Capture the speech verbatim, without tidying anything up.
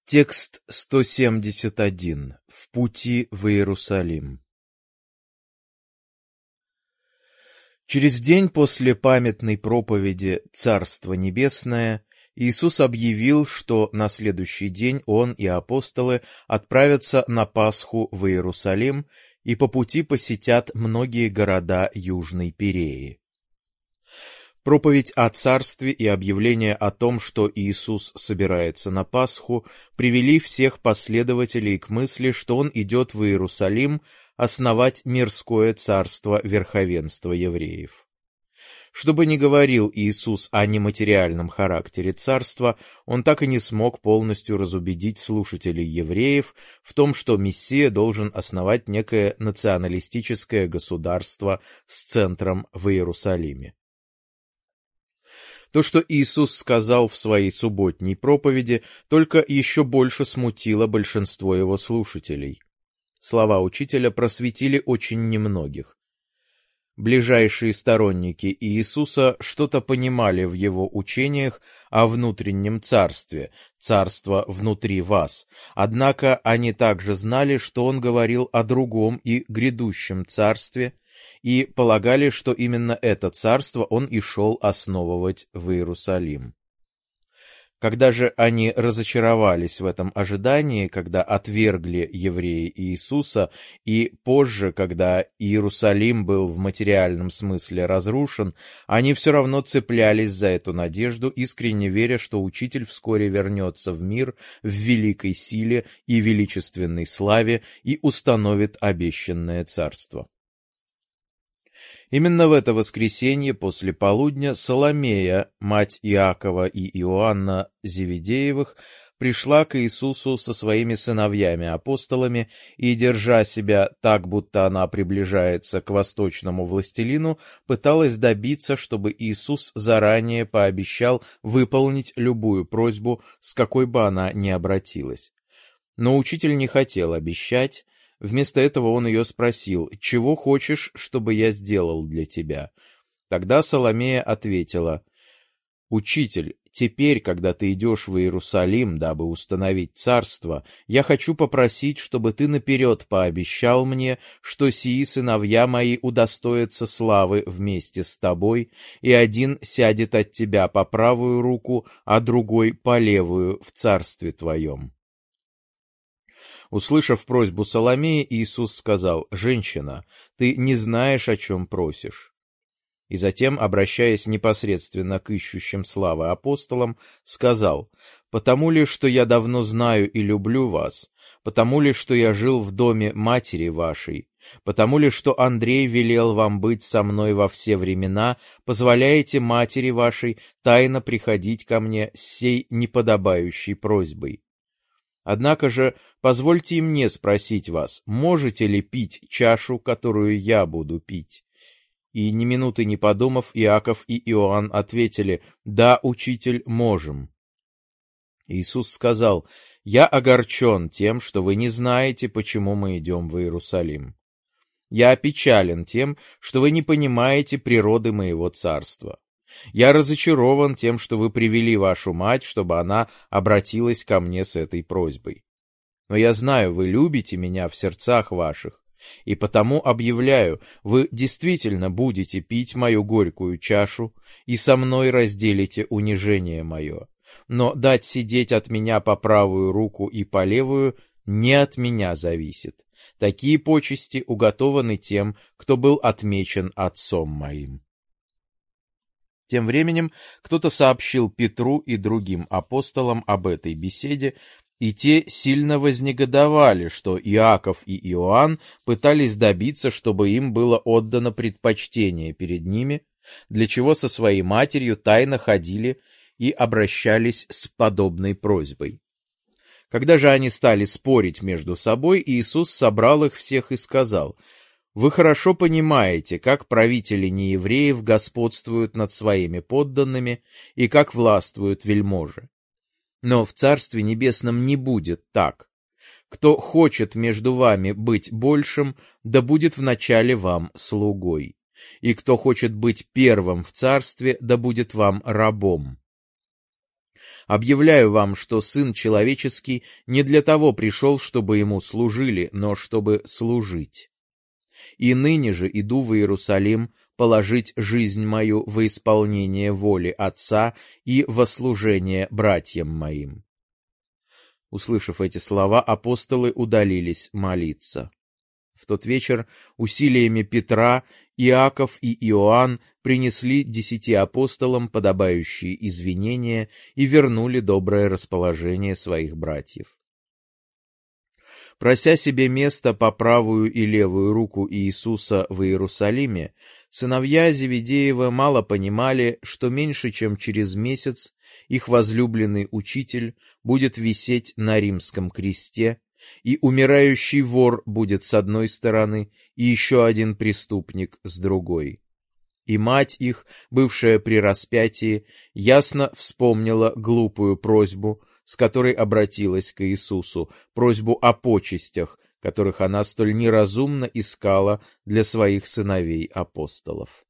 Текст сто семьдесят один. В пути в Иерусалим. Через день после памятной проповеди «Царство небесное» Иисус объявил, что на следующий день Он и апостолы отправятся на Пасху в Иерусалим и по пути посетят многие города Южной Переи. Проповедь о царстве и объявление о том, что Иисус собирается на Пасху, привели всех последователей к мысли, что Он идет в Иерусалим основать мирское царство верховенства евреев. Что бы ни говорил Иисус о нематериальном характере царства, Он так и не смог полностью разубедить слушателей евреев в том, что Мессия должен основать некое националистическое государство с центром в Иерусалиме. То, что Иисус сказал в своей субботней проповеди, только еще больше смутило большинство его слушателей. Слова учителя просветили очень немногих. Ближайшие сторонники Иисуса что-то понимали в его учениях о внутреннем царстве, царство внутри вас, однако они также знали, что он говорил о другом и грядущем царстве, и полагали, что именно это царство он и шел основывать в Иерусалим. Когда же они разочаровались в этом ожидании, когда отвергли евреи Иисуса, и позже, когда Иерусалим был в материальном смысле разрушен, они все равно цеплялись за эту надежду, искренне веря, что Учитель вскоре вернется в мир в великой силе и величественной славе и установит обещанное царство. Именно в это воскресенье после полудня Соломея, мать Иакова и Иоанна Зеведеевых, пришла к Иисусу со своими сыновьями-апостолами и, держа себя так, будто она приближается к восточному властелину, пыталась добиться, чтобы Иисус заранее пообещал выполнить любую просьбу, с какой бы она ни обратилась. Но учитель не хотел обещать. Вместо этого он ее спросил: «Чего хочешь, чтобы я сделал для тебя?» Тогда Соломея ответила: «Учитель, теперь, когда ты идешь в Иерусалим, дабы установить царство, я хочу попросить, чтобы ты наперед пообещал мне, что сии сыновья мои удостоятся славы вместе с тобой, и один сядет от тебя по правую руку, а другой по левую в царстве твоем». Услышав просьбу Соломеи, Иисус сказал: «Женщина, ты не знаешь, о чем просишь». И затем, обращаясь непосредственно к ищущим славы апостолам, сказал: «Потому ли, что я давно знаю и люблю вас, потому ли, что я жил в доме матери вашей, потому ли, что Андрей велел вам быть со мной во все времена, позволяете матери вашей тайно приходить ко мне с сей неподобающей просьбой? Однако же позвольте и мне спросить вас, можете ли пить чашу, которую я буду пить?» И ни минуты не подумав, Иаков и Иоанн ответили: «Да, учитель, можем». Иисус сказал: «Я огорчен тем, что вы не знаете, почему мы идем в Иерусалим. Я опечален тем, что вы не понимаете природы моего царства. Я разочарован тем, что вы привели вашу мать, чтобы она обратилась ко мне с этой просьбой. Но я знаю, вы любите меня в сердцах ваших, и потому объявляю, вы действительно будете пить мою горькую чашу и со мной разделите унижение мое. Но дать сидеть от меня по правую руку и по левую не от меня зависит. Такие почести уготованы тем, кто был отмечен отцом моим». Тем временем кто-то сообщил Петру и другим апостолам об этой беседе, и те сильно вознегодовали, что Иаков и Иоанн пытались добиться, чтобы им было отдано предпочтение перед ними, для чего со своей матерью тайно ходили и обращались с подобной просьбой. Когда же они стали спорить между собой, Иисус собрал их всех и сказал: «Вы хорошо понимаете, как правители неевреев господствуют над своими подданными и как властвуют вельможи. Но в Царстве Небесном не будет так. Кто хочет между вами быть большим, да будет вначале вам слугой. И кто хочет быть первым в Царстве, да будет вам рабом. Объявляю вам, что Сын Человеческий не для того пришел, чтобы Ему служили, но чтобы служить. И ныне же иду в Иерусалим положить жизнь мою во исполнение воли Отца и во служение братьям моим». Услышав эти слова, апостолы удалились молиться. В тот вечер усилиями Петра Иаков и Иоанн принесли десяти апостолам подобающие извинения и вернули доброе расположение своих братьев. Прося себе место по правую и левую руку Иисуса в Иерусалиме, сыновья Зеведеева мало понимали, что меньше чем через месяц их возлюбленный учитель будет висеть на римском кресте, и умирающий вор будет с одной стороны, и еще один преступник с другой. И мать их, бывшая при распятии, ясно вспомнила глупую просьбу, с которой обратилась к Иисусу, просьбу о почестях, которых она столь неразумно искала для своих сыновей-апостолов.